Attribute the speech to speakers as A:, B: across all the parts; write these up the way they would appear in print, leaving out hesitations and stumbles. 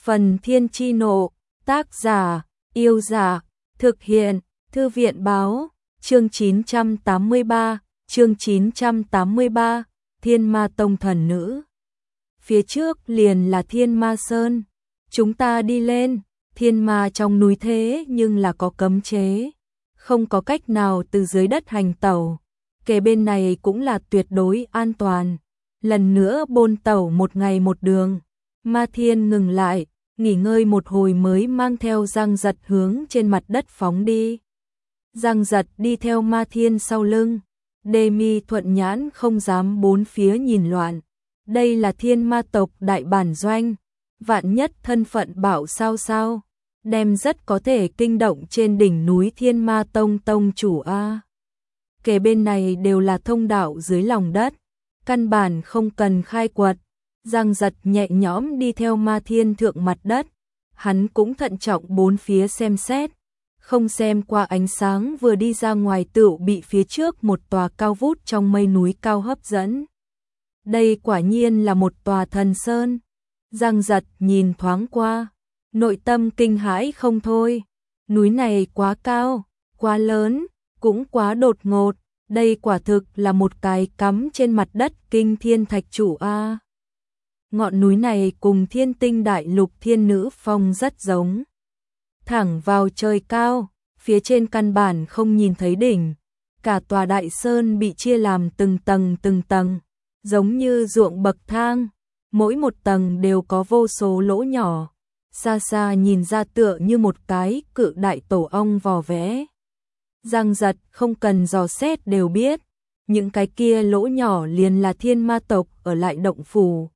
A: Phần Thiên Chi Nộ, tác giả, Yêu Giả, thực hiện, Thư viện Báo, chương 983, Thiên Ma Tông thần nữ. Phía trước liền là Thiên Ma Sơn, chúng ta đi lên, thiên ma trong núi thế nhưng là có cấm chế, không có cách nào từ dưới đất hành tẩu, kể bên này cũng là tuyệt đối an toàn. Lần nữa bôn tẩu một ngày một đường, Ma Thiên ngừng lại, nghỉ ngơi một hồi mới mang theo Giang Giật hướng trên mặt đất phóng đi. Giang Giật đi theo Ma Thiên sau lưng, Đề Mi thuận nhãn không dám bốn phía nhìn loạn. Đây là Thiên Ma tộc đại bản doanh, vạn nhất thân phận bảo sao, đem rất có thể kinh động trên đỉnh núi Thiên Ma Tông tông chủ a. Kể bên này đều là thông đạo dưới lòng đất, căn bản không cần khai quật. Giang Giật nhẹ nhõm đi theo Ma Thiên thượng mặt đất, hắn cũng thận trọng bốn phía xem xét, không xem qua ánh sáng vừa đi ra ngoài tựu bị phía trước một tòa cao vút trong mây núi cao hấp dẫn. Đây quả nhiên là một tòa thần sơn. Giang Giật nhìn thoáng qua, nội tâm kinh hãi không thôi. Núi này quá cao, quá lớn, cũng quá đột ngột. Đây quả thực là một cái cắm trên mặt đất kinh thiên thạch trụ a. Ngọn núi này cùng Thiên Tinh Đại Lục Thiên Nữ Phong rất giống. Thẳng vào trời cao, phía trên căn bản không nhìn thấy đỉnh. Cả tòa đại sơn bị chia làm từng tầng, giống như ruộng bậc thang. Mỗi một tầng đều có vô số lỗ nhỏ, xa xa nhìn ra tựa như một cái cự đại tổ ong vò vẽ. Giang Giật không cần dò xét đều biết, những cái kia lỗ nhỏ liền là Thiên Ma tộc ở lại động phủ.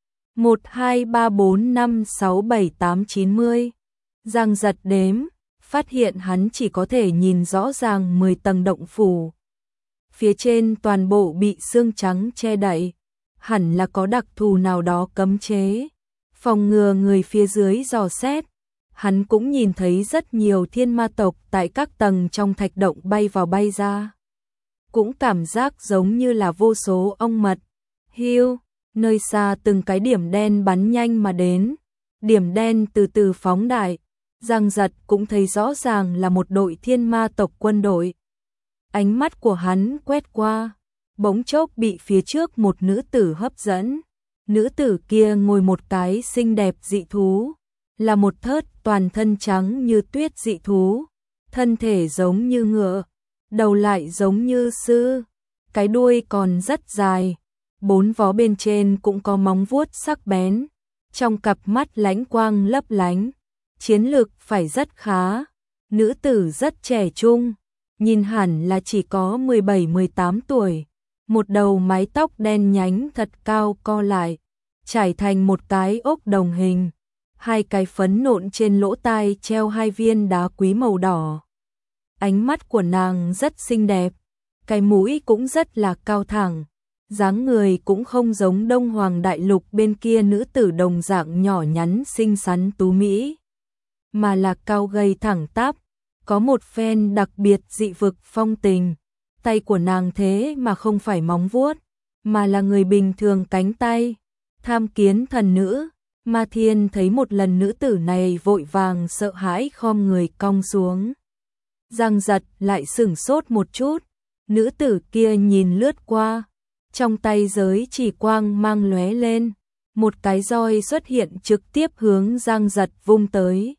A: 1, 2, 3, 4, 5, 6, 7, 8, 90. Giang Giật đếm, phát hiện hắn chỉ có thể nhìn rõ ràng 10 tầng động phủ. Phía trên toàn bộ bị sương trắng che đậy, hẳn là có đặc thù nào đó cấm chế, phòng ngừa người phía dưới dò xét. Hắn cũng nhìn thấy rất nhiều Thiên Ma tộc tại các tầng trong thạch động bay vào bay ra. Cũng cảm giác giống như là vô số ong mật. Hiu, nơi xa từng cái điểm đen bắn nhanh mà đến. Điểm đen từ từ phóng đại. Giang Giật cũng thấy rõ ràng là một đội Thiên Ma tộc quân đội. Ánh mắt của hắn quét qua, bỗng chốc bị phía trước một nữ tử hấp dẫn. Nữ tử kia ngồi một cái xinh đẹp dị thú, là một thớt toàn thân trắng như tuyết dị thú, thân thể giống như ngựa, đầu lại giống như sư, cái đuôi còn rất dài, 4 vó bên trên cũng có móng vuốt sắc bén, trong cặp mắt lánh quang lấp lánh, chiến lược phải rất khá. Nữ tử rất trẻ trung, nhìn hẳn là chỉ có 17-18 tuổi, một đầu mái tóc đen nhánh thật cao co lại, trải thành một cái ốc đồng hình, 2 cái phấn nộn trên lỗ tai treo 2 viên đá quý màu đỏ. Ánh mắt của nàng rất xinh đẹp, cái mũi cũng rất là cao thẳng, dáng người cũng không giống Đông Hoàng Đại Lục bên kia nữ tử đồng dạng nhỏ nhắn xinh xắn tú mỹ, mà là cao gầy thẳng tắp, có một phen đặc biệt dị vực phong tình. Tay của nàng thế mà không phải móng vuốt, mà là người bình thường cánh tay. Tham Kiến thần nữ. Ma Thiên thấy một lần nữ tử này vội vàng sợ hãi khom người cong xuống. Giang Giật lại sửng sốt một chút, nữ tử kia nhìn lướt qua, trong tay giới chỉ quang mang lóe lên, một cái roi xuất hiện trực tiếp hướng Giang Giật vung tới.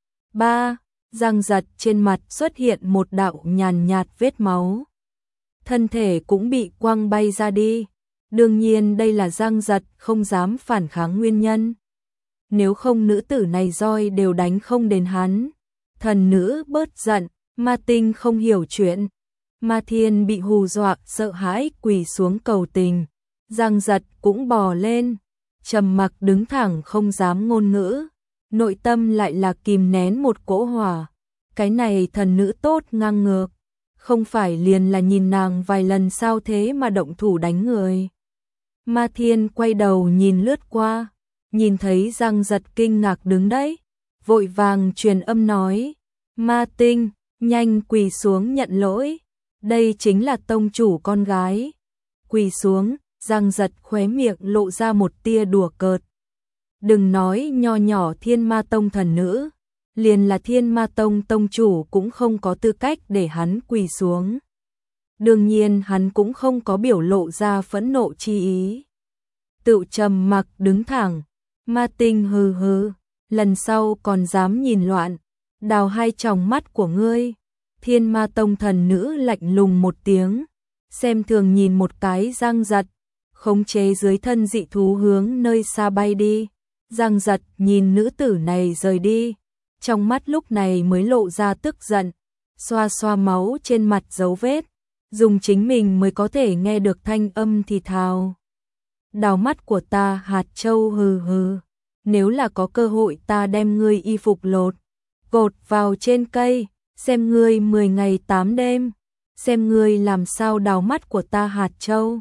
A: Giang Giật trên mặt xuất hiện một đạo nhàn nhạt vết máu, thân thể cũng bị quăng bay ra đi. Đương nhiên đây là Giang Giật không dám phản kháng nguyên nhân. Nếu không nữ tử này roi đều đánh không đến hắn. Thần nữ bớt giận, Ma Tinh không hiểu chuyện. Ma Thiên bị hù dọa sợ hãi quỳ xuống cầu tình. Giang Giật cũng bò lên, trầm mặc đứng thẳng không dám ngôn ngữ. Nội tâm lại là kìm nén một cỗ hỏa. Cái này thần nữ tốt ngang ngược, không phải liền là nhìn nàng vài lần sao thế mà động thủ đánh người. Ma Thiên quay đầu nhìn lướt qua, nhìn thấy Giang Giật kinh ngạc đứng đấy, vội vàng truyền âm nói, Ma Tinh, nhanh quỳ xuống nhận lỗi, đây chính là tông chủ con gái. Quỳ xuống, Giang Giật khóe miệng lộ ra một tia đùa cợt. Đừng nói nho nhỏ Thiên Ma Tông thần nữ, liền là Thiên Ma Tông tông chủ cũng không có tư cách để hắn quỳ xuống. Đương nhiên hắn cũng không có biểu lộ ra phẫn nộ chi ý. Tự trầm mặc đứng thẳng, Ma Tinh hừ hừ, lần sau còn dám nhìn loạn, đào hai tròng mắt của ngươi. Thiên Ma Tông thần nữ lạnh lùng một tiếng, xem thường nhìn một cái Giang Giật, khống chế dưới thân dị thú hướng nơi xa bay đi. Giang Giật nhìn nữ tử này rời đi, trong mắt lúc này mới lộ ra tức giận, xoa xoa máu trên mặt dấu vết, dùng chính mình mới có thể nghe được thanh âm thì thào. Đào mắt của ta hạt châu hừ hừ, nếu là có cơ hội ta đem ngươi y phục lột, cột vào trên cây, xem ngươi 10 ngày 8 đêm, xem ngươi làm sao đào mắt của ta hạt châu.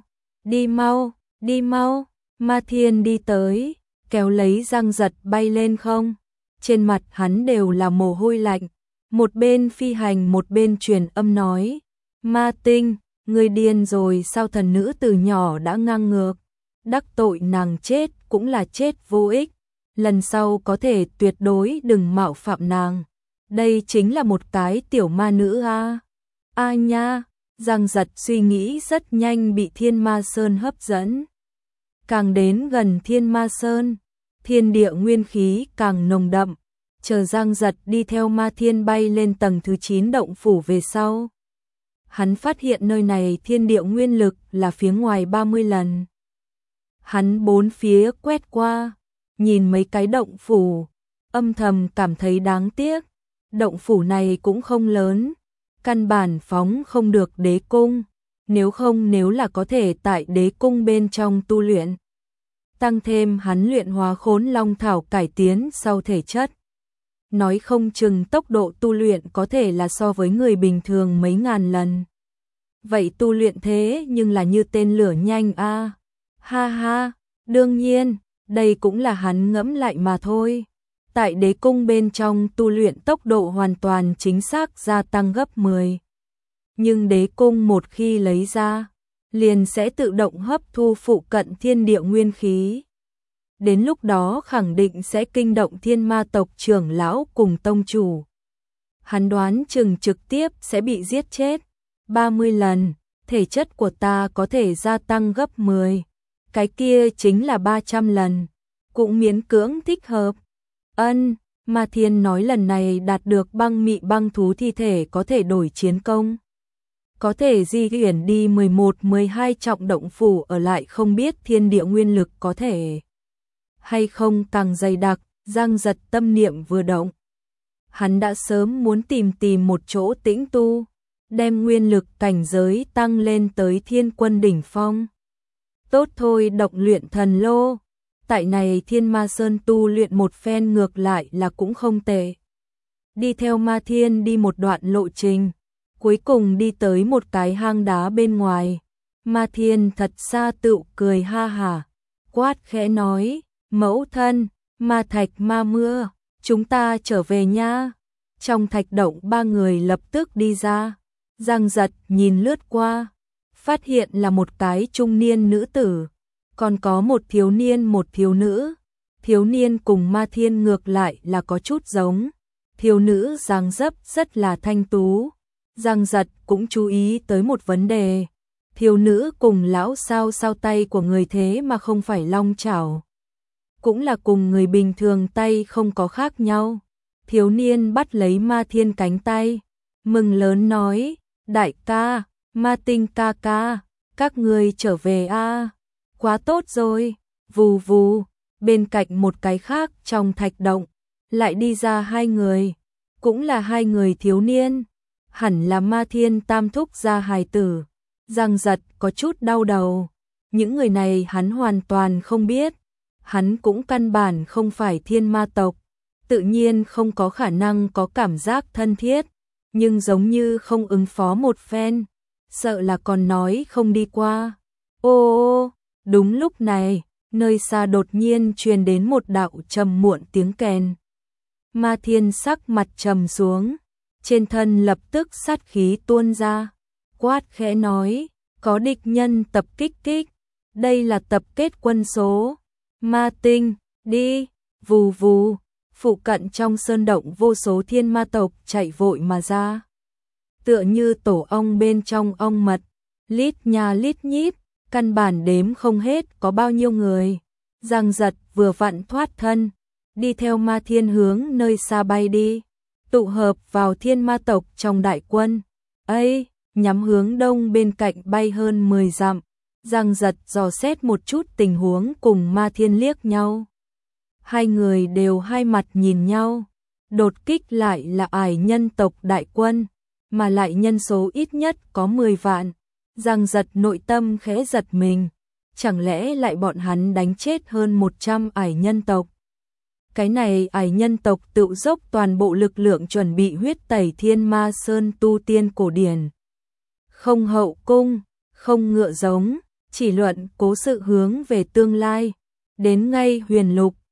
A: Đi mau, Ma Thiên đi tới, kéo lấy Giang Giật bay lên không. Trên mặt hắn đều là mồ hôi lạnh, một bên phi hành một bên truyền âm nói, Ma Tinh, ngươi điên rồi sao, thần nữ từ nhỏ đã ngang ngược, đắc tội nàng chết cũng là chết vô ích, lần sau có thể tuyệt đối đừng mạo phạm nàng, đây chính là một cái tiểu ma nữ a. A nha, Giang Giật suy nghĩ rất nhanh bị Thiên Ma Sơn hấp dẫn. Càng đến gần Thiên Ma Sơn, thiên địa nguyên khí càng nồng đậm, chờ Giang Giật đi theo Ma Thiên bay lên tầng thứ 9 động phủ về sau. Hắn phát hiện nơi này thiên địa nguyên lực là phía ngoài 30 lần. Hắn bốn phía quét qua, nhìn mấy cái động phủ, âm thầm cảm thấy đáng tiếc. Động phủ này cũng không lớn, căn bản phóng không được đế cung, nếu là có thể tại đế cung bên trong tu luyện. Tăng thêm hắn luyện hóa Khốn Long Thảo cải tiến sau thể chất. Nói không chừng tốc độ tu luyện có thể là so với người bình thường mấy ngàn lần. Vậy tu luyện thế nhưng là như tên lửa nhanh a. Ha ha, đương nhiên, đây cũng là hắn ngẫm lại mà thôi. Tại đế cung bên trong tu luyện tốc độ hoàn toàn chính xác gia tăng gấp 10. Nhưng đế cung một khi lấy ra, liền sẽ tự động hấp thu phụ cận thiên địa nguyên khí. Đến lúc đó khẳng định sẽ kinh động Thiên Ma tộc trưởng lão cùng tông chủ. Hắn đoán chừng trực tiếp sẽ bị giết chết. 30 lần, thể chất của ta có thể gia tăng gấp 10. Cái kia chính là 300 lần. Cũng miễn cưỡng thích hợp. Ma Thiên nói lần này đạt được băng mị băng thú thi thể có thể đổi chiến công. Có thể di chuyển đi 11-12 trọng động phủ ở lại, không biết thiên địa nguyên lực có thể hay không càng dày đặc. Giang Giật tâm niệm vừa động, hắn đã sớm muốn tìm một chỗ tĩnh tu, đem nguyên lực cảnh giới tăng lên tới thiên quân đỉnh phong. Tốt thôi, động luyện thần lô, tại này Thiên Ma Sơn tu luyện một phen ngược lại là cũng không tệ. Đi theo Ma Thiên đi một đoạn lộ trình, cuối cùng đi tới một cái hang đá bên ngoài. Ma Thiên thật xa tựu cười ha hả, quát khẽ nói, mẫu thân, Ma Thạch Ma Mưa, chúng ta trở về nha. Trong thạch động ba người lập tức đi ra. Giang Giật nhìn lướt qua, phát hiện là một cái trung niên nữ tử, còn có một thiếu niên một thiếu nữ. Thiếu niên cùng Ma Thiên ngược lại là có chút giống, thiếu nữ dáng dấp rất là thanh tú. Giang Giật cũng chú ý tới một vấn đề, thiếu nữ cùng lão sao tay của người thế mà không phải long chảo, cũng là cùng người bình thường tay không có khác nhau. Thiếu niên bắt lấy Ma Thiên cánh tay, mừng lớn nói, đại ca, Ma Tinh ca ca, các người trở về a, quá tốt rồi. Vù vù, bên cạnh một cái khác trong thạch động, lại đi ra hai người, cũng là hai người thiếu niên, hẳn là Ma Thiên tam thúc gia hài tử. Giang Giật có chút đau đầu, những người này hắn hoàn toàn không biết, hắn cũng căn bản không phải thiên ma tộc, tự nhiên không có khả năng có cảm giác thân thiết, nhưng giống như không ứng phó một phen, sợ là còn nói không đi qua. Ô, đúng lúc này, nơi xa đột nhiên truyền đến một đạo trầm muộn tiếng kèn. Ma Thiên sắc mặt trầm xuống, trên thân lập tức sát khí tuôn ra, quát khẽ nói, có địch nhân tập kích. Đây là tập kết quân số. Ma Tinh, đi, Vù vù, phụ cận trong sơn động vô số thiên ma tộc chạy vội mà ra. Tựa như tổ ong bên trong ong mật, lít nha lít nhít, căn bản đếm không hết có bao nhiêu người. Giang Giật vừa vặn thoát thân, đi theo ma thiên hướng nơi xa bay đi, tụ hợp vào thiên ma tộc trong đại quân. Ây, nhắm hướng đông bên cạnh bay hơn 10 dặm. Giang Giật dò xét một chút tình huống cùng ma thiên liếc nhau. Hai người đều hai mặt nhìn nhau. Đột kích lại là ải nhân tộc đại quân, mà lại nhân số ít nhất có 10 vạn. Giang Giật nội tâm khẽ giật mình, chẳng lẽ lại bọn hắn đánh chết hơn 100 ải nhân tộc. Cái này ải nhân tộc tự dốc toàn bộ lực lượng chuẩn bị huyết tẩy Thiên Ma Sơn tu tiên cổ điển. Không hậu cung, không ngựa giống, chỉ luận cố sự hướng về tương lai. Đến ngay huyền lục,